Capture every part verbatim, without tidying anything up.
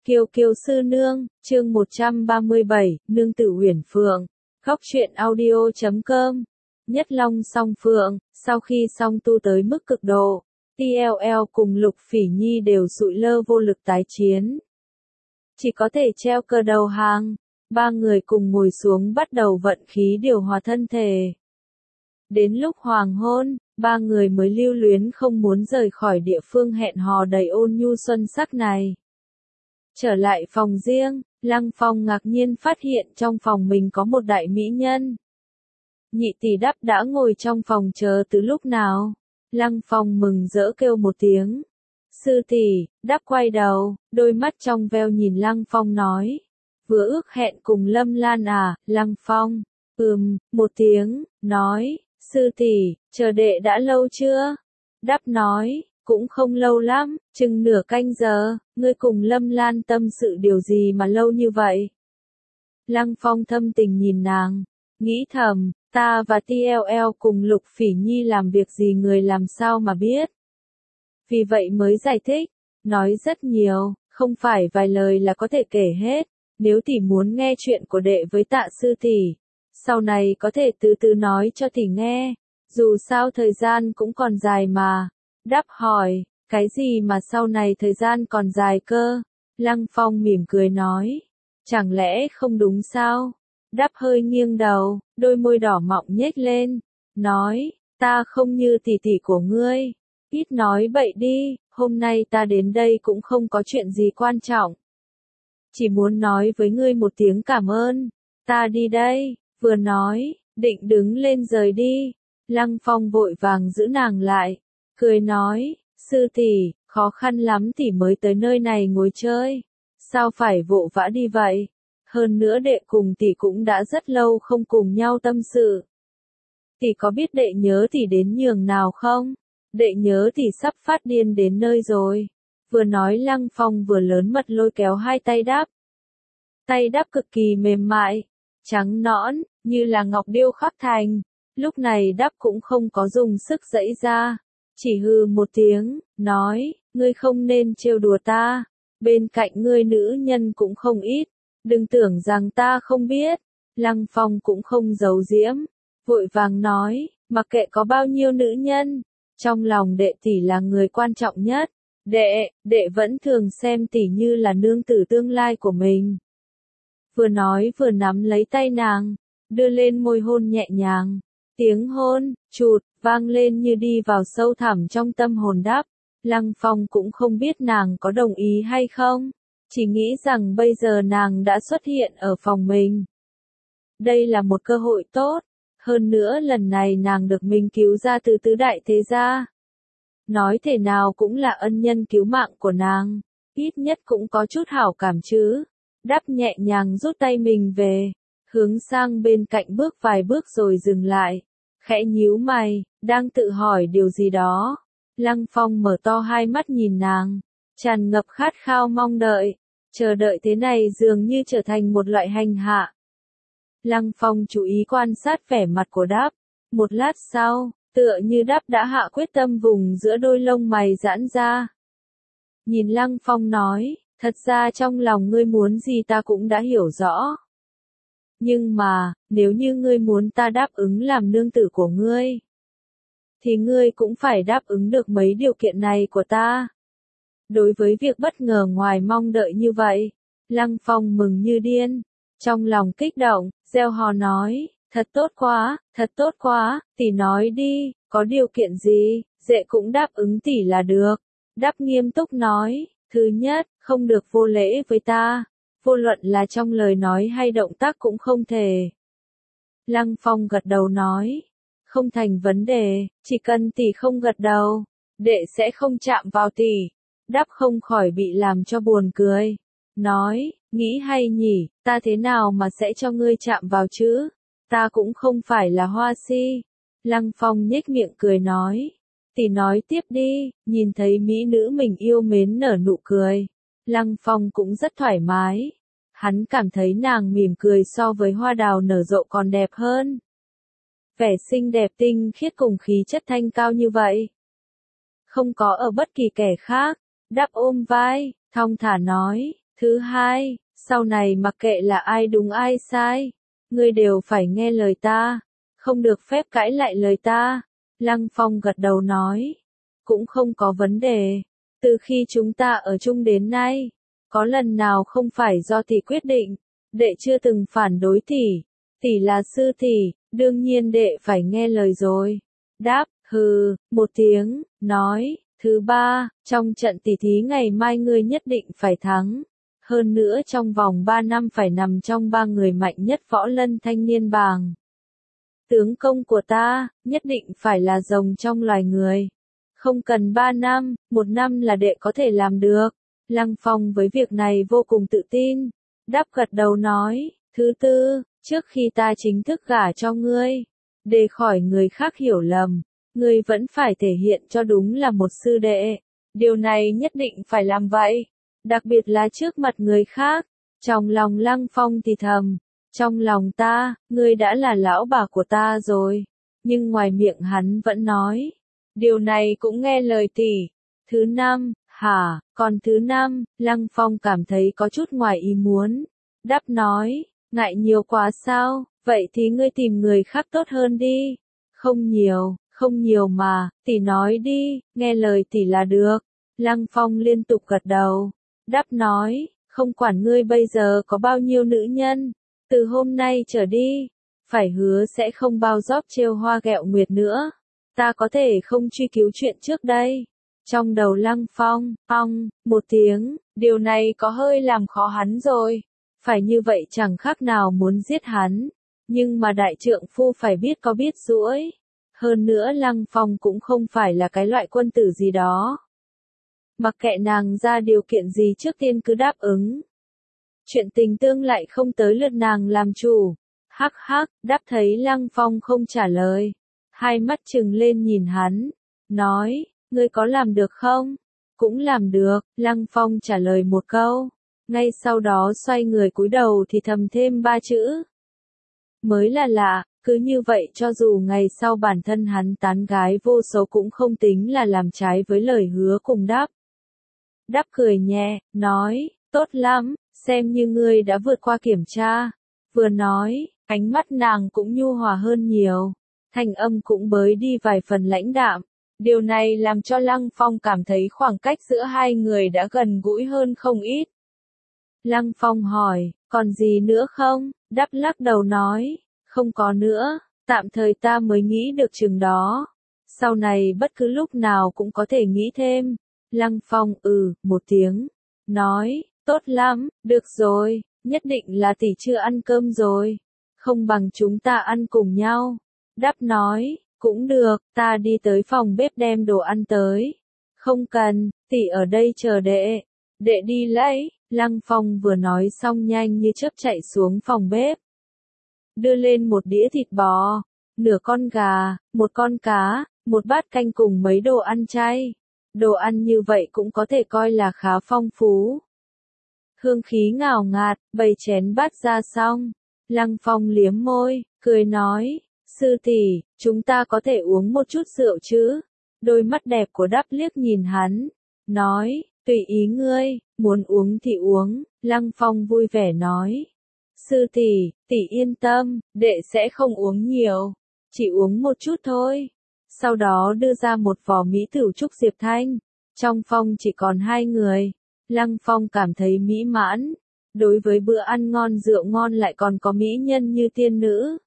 Kiều Kiều sư nương, chương một trăm ba mươi bảy, nương tử Uyển Phượng. Góc truyện audio chấm com. Nhất Long song phượng, sau khi song tu tới mức cực độ, tê lờ lờ cùng Lục Phỉ Nhi đều sụi lơ vô lực tái chiến. Chỉ có thể treo cờ đầu hàng, ba người cùng ngồi xuống bắt đầu vận khí điều hòa thân thể. Đến lúc hoàng hôn, ba người mới lưu luyến không muốn rời khỏi địa phương hẹn hò đầy ôn nhu xuân sắc này. Trở lại phòng riêng, Lăng Phong ngạc nhiên phát hiện trong phòng mình có một đại mỹ nhân. Nhị tỷ Đắp đã ngồi trong phòng chờ từ lúc nào. Lăng Phong mừng rỡ kêu một tiếng. Sư tỷ. Đắp quay đầu, đôi mắt trong veo nhìn Lăng Phong nói. Vừa ước hẹn cùng Lâm Lan à, Lăng Phong. Ừm, một tiếng, nói. Sư tỷ, chờ đệ đã lâu chưa? Đắp nói. Cũng không lâu lắm, chừng nửa canh giờ, ngươi cùng Lâm Lan tâm sự điều gì mà lâu như vậy? Lăng Phong thâm tình nhìn nàng, nghĩ thầm, ta và tê lờ lờ cùng Lục Phỉ Nhi làm việc gì người làm sao mà biết? Vì vậy mới giải thích, nói rất nhiều, không phải vài lời là có thể kể hết, nếu tỷ muốn nghe chuyện của đệ với Tạ sư tỷ, sau này có thể từ từ nói cho tỷ nghe, dù sao thời gian cũng còn dài mà. Đáp hỏi, cái gì mà sau này thời gian còn dài cơ? Lăng Phong mỉm cười nói, chẳng lẽ không đúng sao? Đáp hơi nghiêng đầu, đôi môi đỏ mọng nhếch lên, nói, ta không như tỷ tỷ của ngươi, ít nói bậy đi, hôm nay ta đến đây cũng không có chuyện gì quan trọng. Chỉ muốn nói với ngươi một tiếng cảm ơn, ta đi đây, vừa nói, định đứng lên rời đi, Lăng Phong vội vàng giữ nàng lại. Cười nói, sư tỷ, khó khăn lắm tỷ mới tới nơi này ngồi chơi. Sao phải vội vã đi vậy? Hơn nữa đệ cùng tỷ cũng đã rất lâu không cùng nhau tâm sự. Tỷ có biết đệ nhớ tỷ đến nhường nào không? Đệ nhớ tỷ sắp phát điên đến nơi rồi. Vừa nói Lăng Phong vừa lớn mật lôi kéo hai tay Đáp. Tay Đáp cực kỳ mềm mại, trắng nõn, như là ngọc điêu khắc thành. Lúc này Đáp cũng không có dùng sức giãy ra. Chỉ hừ một tiếng, nói, ngươi không nên trêu đùa ta, bên cạnh ngươi nữ nhân cũng không ít, đừng tưởng rằng ta không biết. Lăng Phong cũng không giấu giếm, vội vàng nói, mặc kệ có bao nhiêu nữ nhân, trong lòng đệ tỷ là người quan trọng nhất, đệ, đệ vẫn thường xem tỷ như là nương tử tương lai của mình. Vừa nói vừa nắm lấy tay nàng, đưa lên môi hôn nhẹ nhàng, tiếng hôn, chụt, vang lên như đi vào sâu thẳm trong tâm hồn Đáp. Lăng Phong cũng không biết nàng có đồng ý hay không, chỉ nghĩ rằng bây giờ nàng đã xuất hiện ở phòng mình. Đây là một cơ hội tốt, hơn nữa lần này nàng được mình cứu ra từ tứ đại thế gia. Nói thế nào cũng là ân nhân cứu mạng của nàng, ít nhất cũng có chút hảo cảm chứ. Đáp nhẹ nhàng rút tay mình về, hướng sang bên cạnh bước vài bước rồi dừng lại. Khẽ nhíu mày, đang tự hỏi điều gì đó. Lăng Phong mở to hai mắt nhìn nàng, tràn ngập khát khao mong đợi. Chờ đợi thế này dường như trở thành một loại hành hạ. Lăng Phong chú ý quan sát vẻ mặt của Đáp. Một lát sau, tựa như Đáp đã hạ quyết tâm, vùng giữa đôi lông mày giãn ra. Nhìn Lăng Phong nói, thật ra trong lòng ngươi muốn gì ta cũng đã hiểu rõ. Nhưng mà, nếu như ngươi muốn ta đáp ứng làm nương tử của ngươi, thì ngươi cũng phải đáp ứng được mấy điều kiện này của ta. Đối với việc bất ngờ ngoài mong đợi như vậy, Lăng Phong mừng như điên, trong lòng kích động, reo hò nói, thật tốt quá, thật tốt quá, tỷ nói đi, có điều kiện gì, dệ cũng đáp ứng tỷ là được. Đáp nghiêm túc nói, thứ nhất, không được vô lễ với ta. Vô luận là trong lời nói hay động tác cũng không thể. Lăng Phong gật đầu nói, không thành vấn đề, chỉ cần tỷ không gật đầu, đệ sẽ không chạm vào tỷ. Đáp không khỏi bị làm cho buồn cười, nói, nghĩ hay nhỉ, ta thế nào mà sẽ cho ngươi chạm vào chứ, ta cũng không phải là hoa si. Lăng Phong nhếch miệng cười nói, tỷ nói tiếp đi. Nhìn thấy mỹ nữ mình yêu mến nở nụ cười, Lăng Phong cũng rất thoải mái. Hắn cảm thấy nàng mỉm cười so với hoa đào nở rộ còn đẹp hơn. Vẻ xinh đẹp tinh khiết cùng khí chất thanh cao như vậy, không có ở bất kỳ kẻ khác. Đáp ôm vai, thong thả nói, Thứ hai, sau này mặc kệ là ai đúng ai sai, ngươi đều phải nghe lời ta, không được phép cãi lại lời ta. Lăng Phong gật đầu nói, cũng không có vấn đề, từ khi chúng ta ở chung đến nay, có lần nào không phải do tỷ quyết định, đệ chưa từng phản đối tỷ, tỷ là sư tỷ, đương nhiên đệ phải nghe lời rồi. Đáp, hừ, một tiếng, nói, thứ ba, trong trận tỷ thí ngày mai ngươi nhất định phải thắng. Hơn nữa trong vòng ba năm phải nằm trong ba người mạnh nhất võ lân thanh niên bảng. Tướng công của ta, nhất định phải là rồng trong loài người. Không cần ba năm, một năm là đệ có thể làm được. Lăng Phong với việc này vô cùng tự tin. Đáp gật đầu nói, thứ tư, trước khi ta chính thức gả cho ngươi, để khỏi người khác hiểu lầm, ngươi vẫn phải thể hiện cho đúng là một sư đệ. Điều này nhất định phải làm vậy, đặc biệt là trước mặt người khác. Trong lòng Lăng Phong thì thầm, trong lòng ta, ngươi đã là lão bà của ta rồi. Nhưng ngoài miệng hắn vẫn nói, điều này cũng nghe lời tỷ. Thứ năm, hả, còn thứ năm, Lăng Phong cảm thấy có chút ngoài ý muốn. Đáp nói, ngại nhiều quá sao, vậy thì ngươi tìm người khác tốt hơn đi. Không nhiều, không nhiều mà, tỷ nói đi, nghe lời tỷ là được. Lăng Phong liên tục gật đầu. Đáp nói, không quản ngươi bây giờ có bao nhiêu nữ nhân, từ hôm nay trở đi, phải hứa sẽ không bao gióp trêu hoa ghẹo nguyệt nữa. Ta có thể không truy cứu chuyện trước đây. Trong đầu Lăng Phong, ong, một tiếng, điều này có hơi làm khó hắn rồi. Phải như vậy chẳng khác nào muốn giết hắn. Nhưng mà đại trượng phu phải biết có biết duỗi. Hơn nữa Lăng Phong cũng không phải là cái loại quân tử gì đó. Mặc kệ nàng ra điều kiện gì trước tiên cứ đáp ứng. Chuyện tình tương lại không tới lượt nàng làm chủ. Hắc hắc, đáp thấy Lăng Phong không trả lời. Hai mắt trừng lên nhìn hắn. Nói, ngươi có làm được không? Cũng làm được, Lăng Phong trả lời một câu. Ngay sau đó xoay người cúi đầu thì thầm thêm ba chữ. Mới là lạ, cứ như vậy cho dù ngày sau bản thân hắn tán gái vô số cũng không tính là làm trái với lời hứa cùng Đáp. Đáp cười nhẹ, nói, tốt lắm, xem như ngươi đã vượt qua kiểm tra. Vừa nói, ánh mắt nàng cũng nhu hòa hơn nhiều, thanh âm cũng bới đi vài phần lãnh đạm. Điều này làm cho Lăng Phong cảm thấy khoảng cách giữa hai người đã gần gũi hơn không ít. Lăng Phong hỏi, còn gì nữa không? Đáp lắc đầu nói, không có nữa, tạm thời ta mới nghĩ được chừng đó. Sau này bất cứ lúc nào cũng có thể nghĩ thêm. Lăng Phong ừ, một tiếng, nói, tốt lắm, được rồi, nhất định là tỷ chưa ăn cơm rồi. Không bằng chúng ta ăn cùng nhau. Đáp nói, cũng được, ta đi tới phòng bếp đem đồ ăn tới. Không cần, tỷ ở đây chờ đệ. Đệ đi lấy. Lăng Phong vừa nói xong nhanh như chớp chạy xuống phòng bếp. Đưa lên một đĩa thịt bò, nửa con gà, một con cá, một bát canh cùng mấy đồ ăn chay. Đồ ăn như vậy cũng có thể coi là khá phong phú. Hương khí ngào ngạt, bày chén bát ra xong. Lăng Phong liếm môi, cười nói, sư tỷ, chúng ta có thể uống một chút rượu chứ? Đôi mắt đẹp của Đáp liếc nhìn hắn, nói, tùy ý ngươi, muốn uống thì uống. Lăng Phong vui vẻ nói, sư tỷ, tỷ yên tâm, đệ sẽ không uống nhiều, chỉ uống một chút thôi. Sau đó đưa ra một vò mỹ tửu trúc Diệp Thanh. Trong phòng chỉ còn hai người. Lăng Phong cảm thấy mỹ mãn. Đối với bữa ăn ngon rượu ngon lại còn có mỹ nhân như tiên nữ.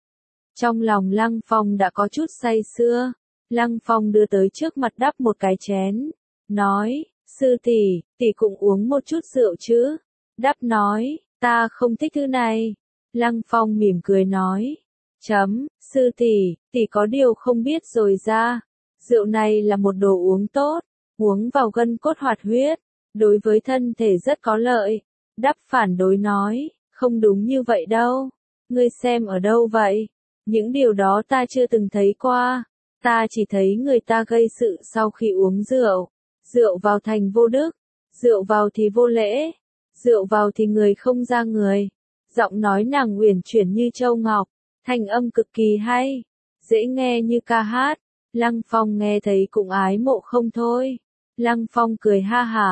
Trong lòng Lăng Phong đã có chút say sưa. Lăng Phong đưa tới trước mặt Đáp một cái chén. Nói, sư tỷ, tỷ cũng uống một chút rượu chứ. Đáp nói, ta không thích thứ này. Lăng Phong mỉm cười nói. Chấm, sư tỷ, tỷ có điều không biết rồi ra. Rượu này là một đồ uống tốt, uống vào gân cốt hoạt huyết, đối với thân thể rất có lợi. Đáp phản đối nói, không đúng như vậy đâu. Ngươi xem ở đâu vậy? Những điều đó ta chưa từng thấy qua. Ta chỉ thấy người ta gây sự sau khi uống rượu. Rượu vào thành vô đức, rượu vào thì vô lễ, rượu vào thì người không ra người. Giọng nói nàng uyển chuyển như châu ngọc. Thanh âm cực kỳ hay, dễ nghe như ca hát. Lăng Phong nghe thấy cũng ái mộ không thôi. Lăng Phong cười ha hả,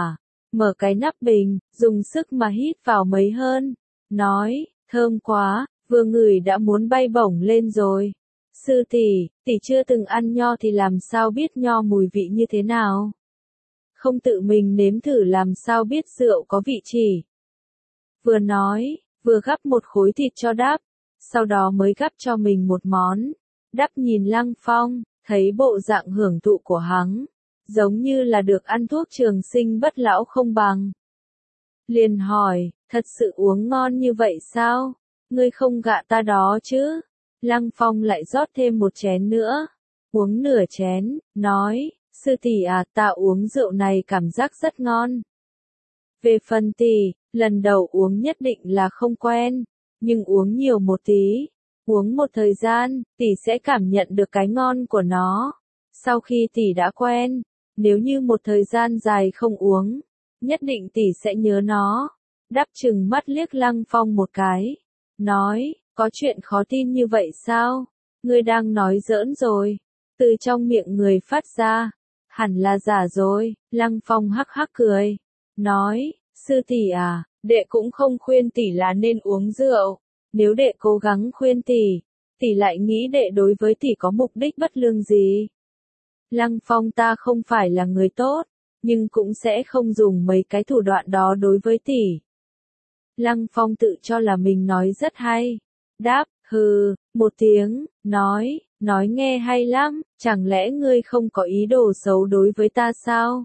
mở cái nắp bình, dùng sức mà hít vào mấy hơn, nói, thơm quá, vừa ngửi đã muốn bay bổng lên rồi. Sư tỷ, tỷ chưa từng ăn nho thì làm sao biết nho mùi vị như thế nào? Không tự mình nếm thử làm sao biết rượu có vị chỉ. Vừa nói, vừa gắp một khối thịt cho Đáp, sau đó mới gắp cho mình một món. Đáp nhìn Lăng Phong, thấy bộ dạng hưởng thụ của hắn, giống như là được ăn thuốc trường sinh bất lão không bằng. Liền hỏi, thật sự uống ngon như vậy sao? Ngươi không gạ ta đó chứ? Lăng Phong lại rót thêm một chén nữa, uống nửa chén, nói, sư tỷ à, ta uống rượu này cảm giác rất ngon. Về phần tỷ, lần đầu uống nhất định là không quen, nhưng uống nhiều một tí, uống một thời gian, tỷ sẽ cảm nhận được cái ngon của nó. Sau khi tỷ đã quen, nếu như một thời gian dài không uống, nhất định tỷ sẽ nhớ nó. Đáp chừng mắt liếc Lăng Phong một cái, nói, có chuyện khó tin như vậy sao? Ngươi đang nói giỡn rồi. Từ trong miệng người phát ra, hẳn là giả rồi. Lăng Phong hắc hắc cười, nói, sư tỷ à, đệ cũng không khuyên tỷ là nên uống rượu. Nếu đệ cố gắng khuyên tỷ, tỷ lại nghĩ đệ đối với tỷ có mục đích bất lương gì. Lăng Phong ta không phải là người tốt, nhưng cũng sẽ không dùng mấy cái thủ đoạn đó đối với tỷ. Lăng Phong tự cho là mình nói rất hay. Đáp, hừ, một tiếng, nói, nói nghe hay lắm, chẳng lẽ ngươi không có ý đồ xấu đối với ta sao?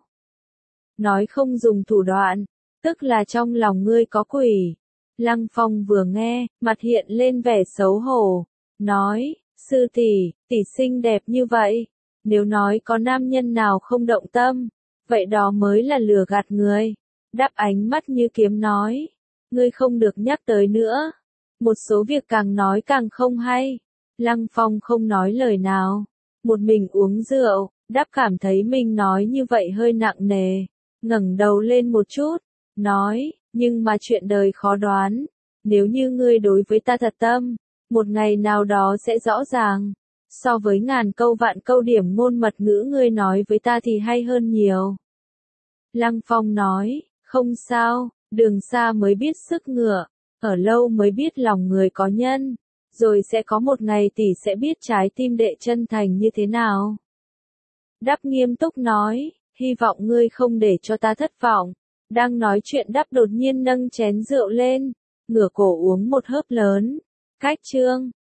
Nói không dùng thủ đoạn, tức là trong lòng ngươi có quỷ. Lăng Phong vừa nghe, mặt hiện lên vẻ xấu hổ, nói, sư tỷ, tỷ xinh đẹp như vậy, nếu nói có nam nhân nào không động tâm, vậy đó mới là lừa gạt người. Đáp ánh mắt như kiếm nói, ngươi không được nhắc tới nữa. Một số việc càng nói càng không hay. Lăng Phong không nói lời nào, một mình uống rượu. Đáp cảm thấy mình nói như vậy hơi nặng nề, ngẩng đầu lên một chút, nói, nhưng mà chuyện đời khó đoán, nếu như ngươi đối với ta thật tâm, một ngày nào đó sẽ rõ ràng, so với ngàn câu vạn câu điểm ngôn mật ngữ ngươi nói với ta thì hay hơn nhiều. Lăng Phong nói, không sao, đường xa mới biết sức ngựa, ở lâu mới biết lòng người có nhân, rồi sẽ có một ngày tỷ sẽ biết trái tim đệ chân thành như thế nào. Đáp nghiêm túc nói, hy vọng ngươi không để cho ta thất vọng. Đang nói chuyện Đáp đột nhiên nâng chén rượu lên, ngửa cổ uống một hớp lớn. Cách chương